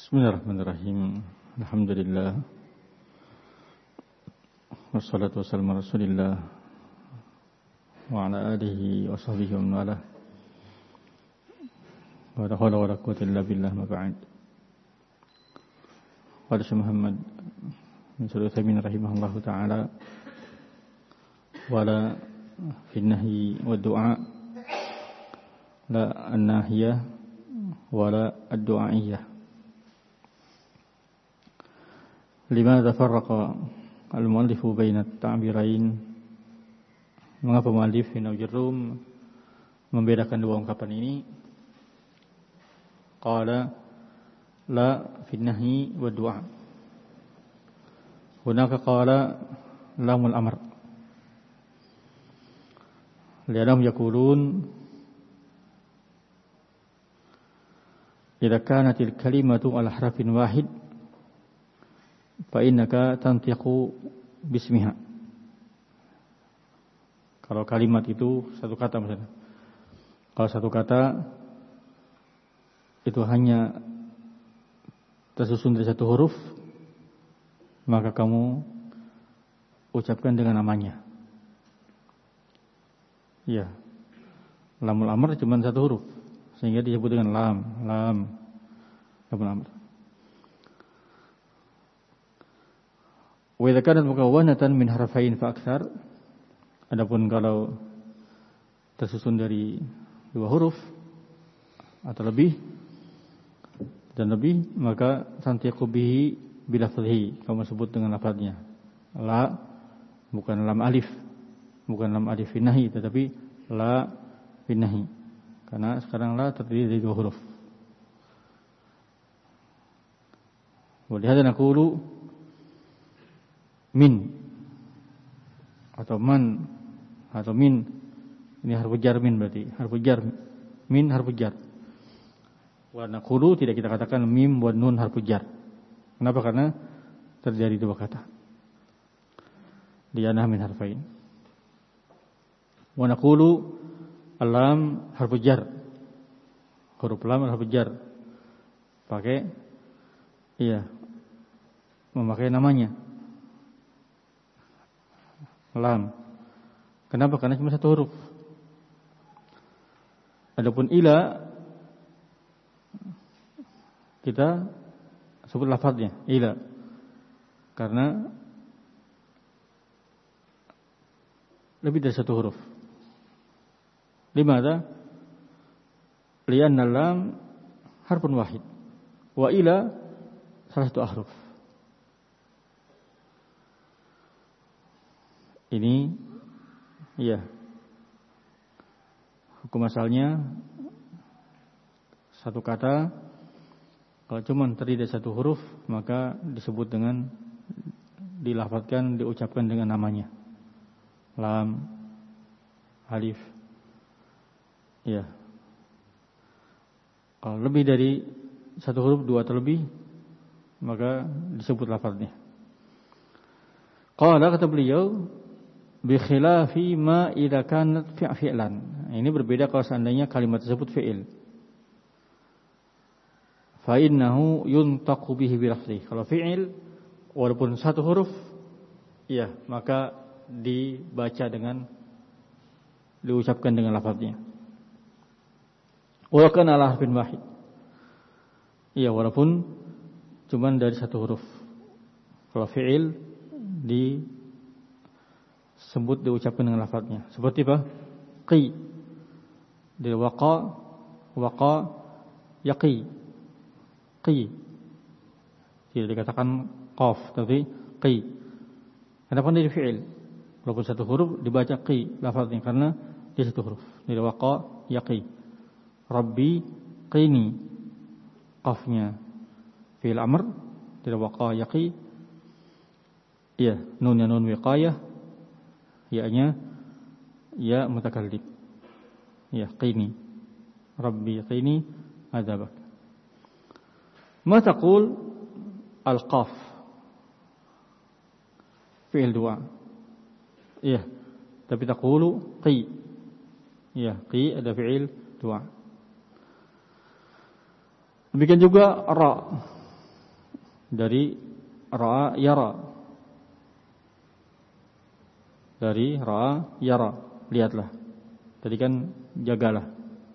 Bismillahirrahmanirrahim. Alhamdulillah. Wassalatu wassalamu ala Rasulillah wa ala alihi wa sahbihi wa man walah. Wa la haula wa la quwwata illa billah ma ba'd. Qala Syekh Muhammad bin Shalih Al-Utsaimin rahimahullahu taala wala fi nahyi wa du'a la an-nahiyah wala ad-du'aiyah. Limadha farraqa al-muallifu baina at-ta'birain? Mengapa muallif Ibnu Jarrum membedakan dua ungkapan ini? Qala la fi nahyi wa du'a. Hunaka qala lamul amr. Li'annahum yaqulun idza kanatil kalimatu ala harfin wahid fa innaka tantiqu bismiha. Kalau kalimat itu satu kata misalnya. Kalau satu kata itu hanya tersusun dari satu huruf, maka kamu ucapkan dengan namanya. Ya. Lamul amr cuma satu huruf, sehingga disebut dengan lamul amr. Wa idza kanat mukawwanatan min harfain fa aktsar. Adapun kalau tersusun dari dua huruf atau lebih dan lebih, maka tantiqu bihi bilafzihi, kamu sebut dengan lafaznya. La bukan lam alif, bukan lam alif nahi, tetapi la nahi. Karena sekarang la terdiri dari dua huruf. Wa lihadza naqulu min atau man atau min, ini harfu jar min, berarti harfu jar min harfu jar. Wa naqulu tidak kita katakan mim wa nun harfu jar. Kenapa? Karena terjadi dua kata. Li'annaha min harfain. Wa naqulu al-lam harfu jar. Huruf lam harfu jar. Pakai memakai namanya. Lam. Kenapa? Karena cuma satu huruf. Adapun ila, kita sebut lafadznya ila, karena lebih dari satu huruf. Limadha? Lianna lam harfun wahid wa ila salah satu ahruf. Ini hukum asalnya satu kata kalau cuma terdiri dari satu huruf, maka disebut dengan, dilafadzkan, diucapkan dengan namanya. Lam, alif. Kalau lebih dari satu huruf, dua atau lebih, maka disebut lafadznya. Qala, kata beliau, bi khilafi ma idza kanat fi'lan. Ini berbeda kalau seandainya kalimat tersebut fi'il. Fa innahu yuntaqu bihi bi lafzi. Kalau fi'il walaupun satu huruf, maka dibaca dengan, diucapkan dengan lafaznya. Wa kana ala harfin wahid. Walaupun cuma dari satu huruf. Kalau fi'il disebut, diucapkan dengan lafaznya. Seperti apa? Qi. Dari waqa yaqi. Qi. Tidak dikatakan qaf, tapi qi. Kenapa dari fi'il? Walaupun satu huruf dibaca qi lafaznya, karena dia satu huruf. Dari waqa yaqi. Rabbi qini. Qafnya fi'il amr. Dari waqa yaqi. Nunnya nun wiqayah. Ya-nya ya mutakallim. Qini. Rabbi qini adzabak. Ma taqul al-qaf fi'il du'a. Tapi taqulu qi. Qi ada fi'il du'a. Demikian juga ra. dari ra'a yara. Dari ra'a yara, lihatlah. Tadi kan jagalah.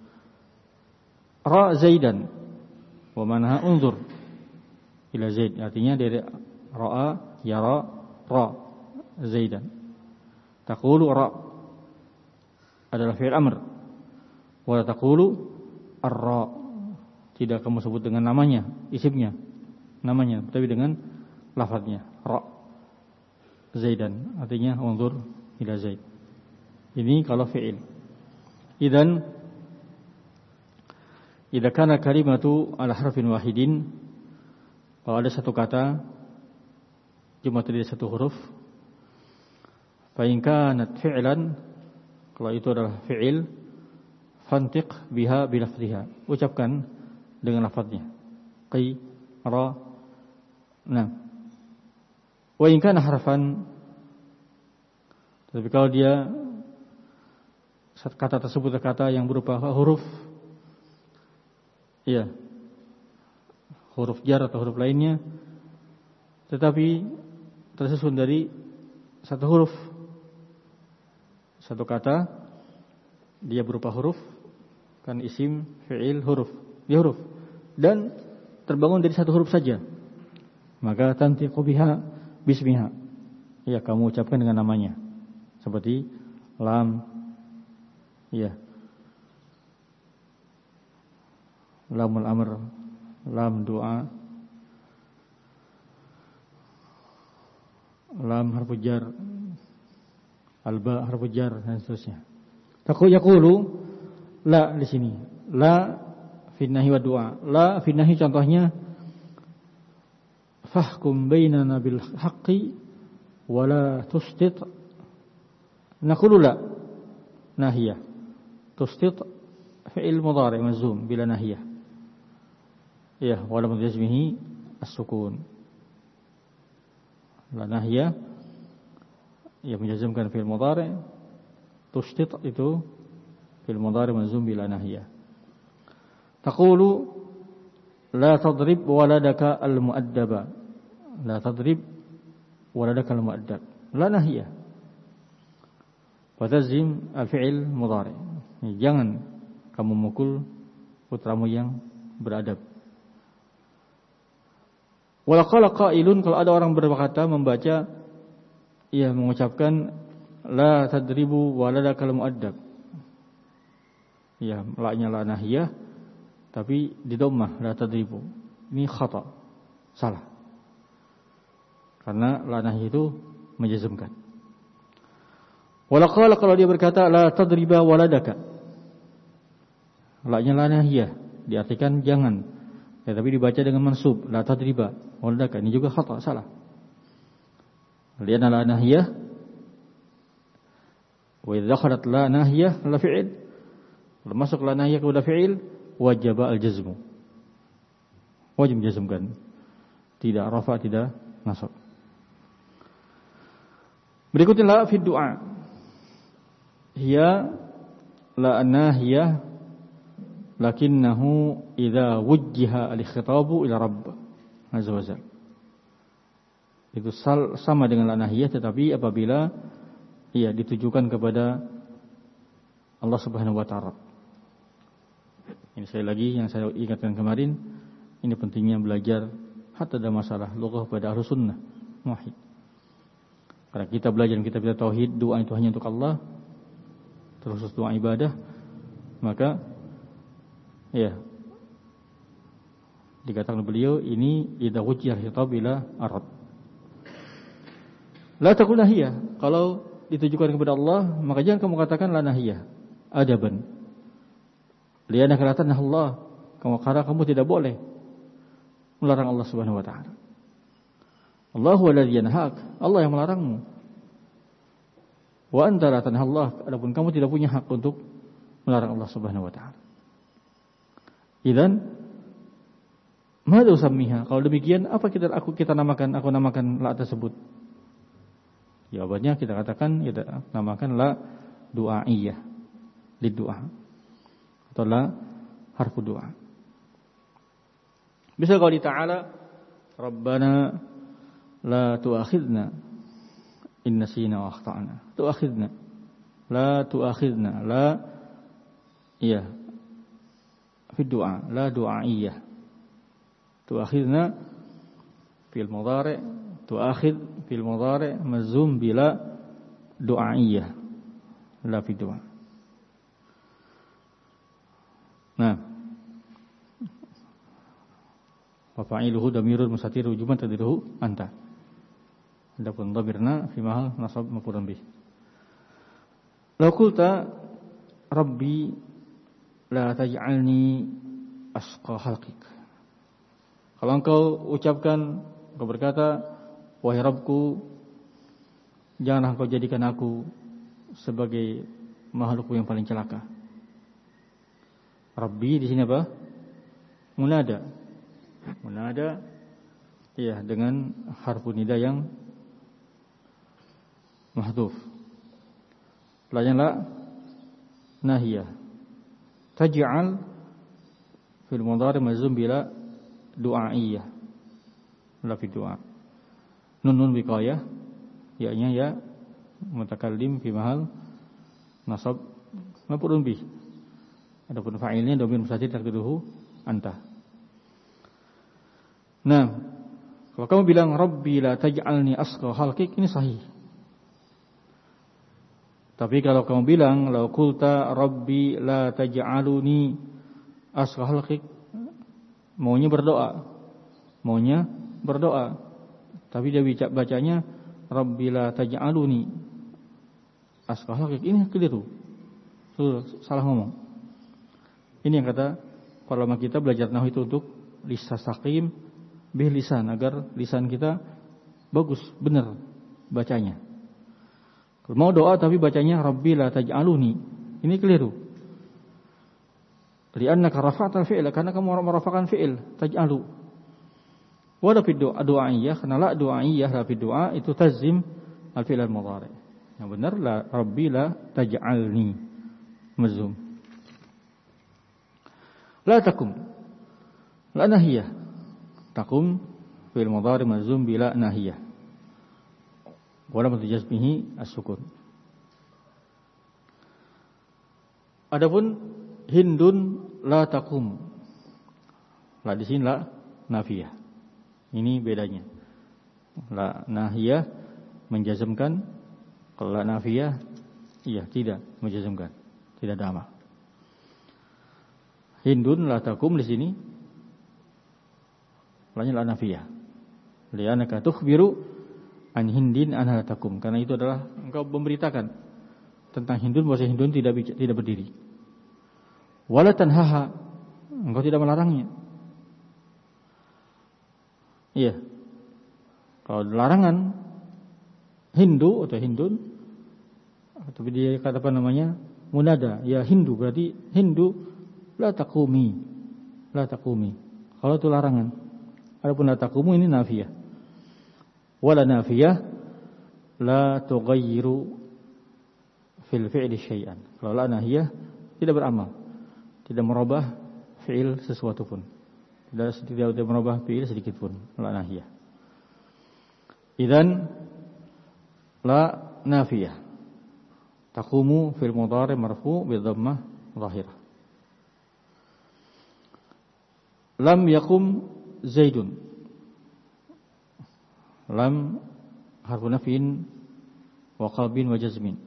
Ra Zaidan wa manha unzur ila Zaid, artinya dari ra'a yara ra Zaidan. Taqulu ra adalah fi'il amr. Wa taqulu ar-ra, tidak kamu sebut dengan namanya, isimnya, namanya, tapi dengan lafadznya ra Zaidan, artinya unzur ila Zaid. Ini kalau fi'il. Idzan idza kana kalimatu ala harfin wahidin, kalau ada satu kata cuma terdiri satu huruf, fa in kanat fi'lan, kalau itu adalah fi'il, fantiq biha bilafziha, ucapkan dengan lafadznya qi ra na. Wa in kana harfan, tapi kalau dia kata tersebut kata yang berupa huruf, ya, huruf jar atau huruf lainnya, tetapi tersusun dari satu huruf, satu kata, dia berupa huruf, kan isim, fi'il, huruf, dia huruf, dan terbangun dari satu huruf saja, maka tantiqu biha bismiha, ya, kamu ucapkan dengan namanya, seperti lam, ya, lamul amr, lam doa, lam harfu jar, alba harfu jar, dan seterusnya. Yaqulu la di sini, la fi nahi wa du'a. La fi nahi contohnya fahkum bainana bil haqqi wa la tustit. Naqulu la nahiyah, tustit fi'il mudhari' majzum bila nahiyah, ya, wa lam jazmihi as-sukun. La nahiyah, ya, menjazmkan fi'il mudhari', tustit itu fi'il mudhari' majzum bila nahiyah. Taqulu la tadrib waladaka al-mu'addaba. La tadrib waladaka al-mu'addab. La nahiyah. Fatazim al-fi'il mudhari'. Jangan kamu mukul putramu yang beradab. Wala qala qailun, kalau ada orang berkata, membaca, ia mengucapkan la tadribu waladakal mu'addab, ya, la-nya la nahiyah tapi di dhammah, la tadribu. Ini khata, salah, karena la nahiyah itu menjazmkan. Wala qala, kalau dia berkata la tadriba waladaka, la-nya la nahiyah diartikan jangan, ya, tapi dibaca dengan mansub, la tadriba waladaka, ini juga khata, salah. Lianna la nahiyah, wa idza dakhalat la nahiyah la fi'il, kalau masuk la nahiyah kepada fi'il, wajaba al-jazmu, wajib menjazmkan, tidak rafa, tidak nasab. Berikutnya la fi du'a, hiya la nahiyah lakinnahu idza wujjiha al-khitabu ila rabb azza wa jalla. Itu sama dengan la nahiyah, tetapi apabila ia ditujukan kepada Allah Subhanahu wa taala. Ini sekali lagi yang saya ingatkan kemarin, ini pentingnya belajar hatta ada masalah lughah pada Ahlus Sunnah Muwahhid. Karena kita belajar kitab tauhid, doa itu hanya untuk Allah, terus doa ibadah, maka ya, dikatakan beliau ini idza wujjihal khitab ila arab. La taqul nahiyah, kalau ditujukan kepada Allah, maka jangan kamu katakan la nahiyah, adaban. Lianna karatan Allah, kamu tidak boleh melarang Allah Subhanahu wa taala. Allahu alladzi yanhaq, Allah yang melarangmu. Wa anta la tanha Allah, adapun kamu tidak punya hak untuk melarang Allah Subhanahu wa taala. Idzan madza usammiha, kalau demikian apa kita namakan la tersebut? Jawabannya kita katakan, kita namakan la du'aiyah, lid du'a, atau la harfu du'a. Bisa qauli ta'ala Rabbana la tu'akhidna in nasina wa akhtana. Tu'akhidna. La tu'akhidna. La iya. Fi du'a, la du'aiyah. Tu'akhidna fil mudhari', tu'akhid fil mudhari' mazum bila du'aiyah. La fi du'a. Nah, wa fa'iluhu damirun mustatir wujuban tadriruhu anta. Adapun dhamirna fi mahal nasab maf'ulun bih. Law qulta rabbi la taj'alni asqa khalqik. Kalau engkau ucapkan, engkau berkata, wahai Rabbku, janganlah engkau jadikan aku sebagai makhlukku yang paling celaka. Rabbi di sini apa? Munada. Munada ya dengan harfun nida yang mahdhuf. Pelajang nahiyah. Taj'al fil mudhari' mazum bila du'aiyah. La fi du'a. Nun wiqayah ya-nya ya mutakallim fi mahal nasab maf'ulun bih. Adapun fa'ilnya dhamir mustatir taqdiruhu anta. Nah, kalau kamu bilang Rabbi la taj'alni asqa khalqik, ini sahih. Tapi kalau kamu bilang law qulta Rabbi la taj'aluni asqa khalqik, maunya berdoa. Tapi dia bacanya Rabbi la taj'aluni asqa khalqik, ini keliru. Salah ngomong. Ini yang kata para ulama kita belajar nahwu itu untuk lisastaqim bih lisan, agar lisan kita bagus, benar bacanya. Kalau mau doa tapi bacanya Rabbi la taj'aluni, ini keliru. Li'annaka rafa'tal fi'la, karena kamu merafakan fi'il taj'alu. Wa la fi du'aiyah, karena la du'aiyah la fi du'a itu tazim al-fi'l al-mudhari'. Yang benar la Rabbi la taj'alni mazum. La takum, la nahiyah. Takum fi'il mudhari' mazum bila nahiyah. Wa lam tajazmihi as-sukun. Adapun Hindun la takum. La di sini la nafiyah. Ini bedanya. La nahiyah menjazmkan, kalau la nafiyah iya tidak menjazmkan, tidak ada amal. Hindun la takum di sini lanya la nafiyah. Li'annaka tukhbiru an Hindin anha takum, karena itu adalah engkau memberitakan tentang Hindun bahwa Hindun tidak berdiri. Wala tanhaha, engkau tidak melarangnya. Iya. Kalau larangan Hindu atau Hindun, tapi dia kata apa namanya? Munada, ya Hindu, berarti Hindu la taqumi. La taqumi. Kalau itu larangan. Adapun la taqumu ini nafiyah. Wala nafiyah la tughayyiru fil fi'li syai'an. Kalau la nahiyah tidak beramal, tidak merubah fi'il sesuatu pun. Tidak merubah fi'il sedikit pun. La nahiyah. Idzan la nafiyah. Taqumu fil mudhari' marfu' bi dhammah dhahirah. Lam yakum Zaidun. Lam harfu nafyin wa qalbin wa jazmin.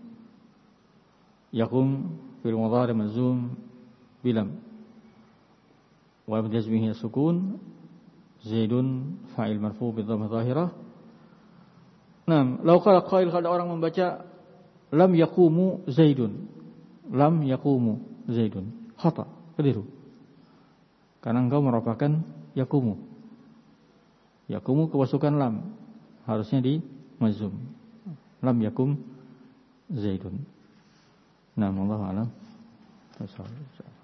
Yakum fil mudhari' mazum bilam. Wa jazmihi sukun. Zaidun fa'il marfu' bi dhammah dhahirah. Naam, law qala qail, kalau orang membaca lam yaqumu Zaidun. Lam yaqumu Zaidun. Khata, keliru. Karena engkau merupakan yakumu. Yakumu kemasukan lam, harusnya di mazum. Lam yakum Zaidun. Nah, wallahu a'lam.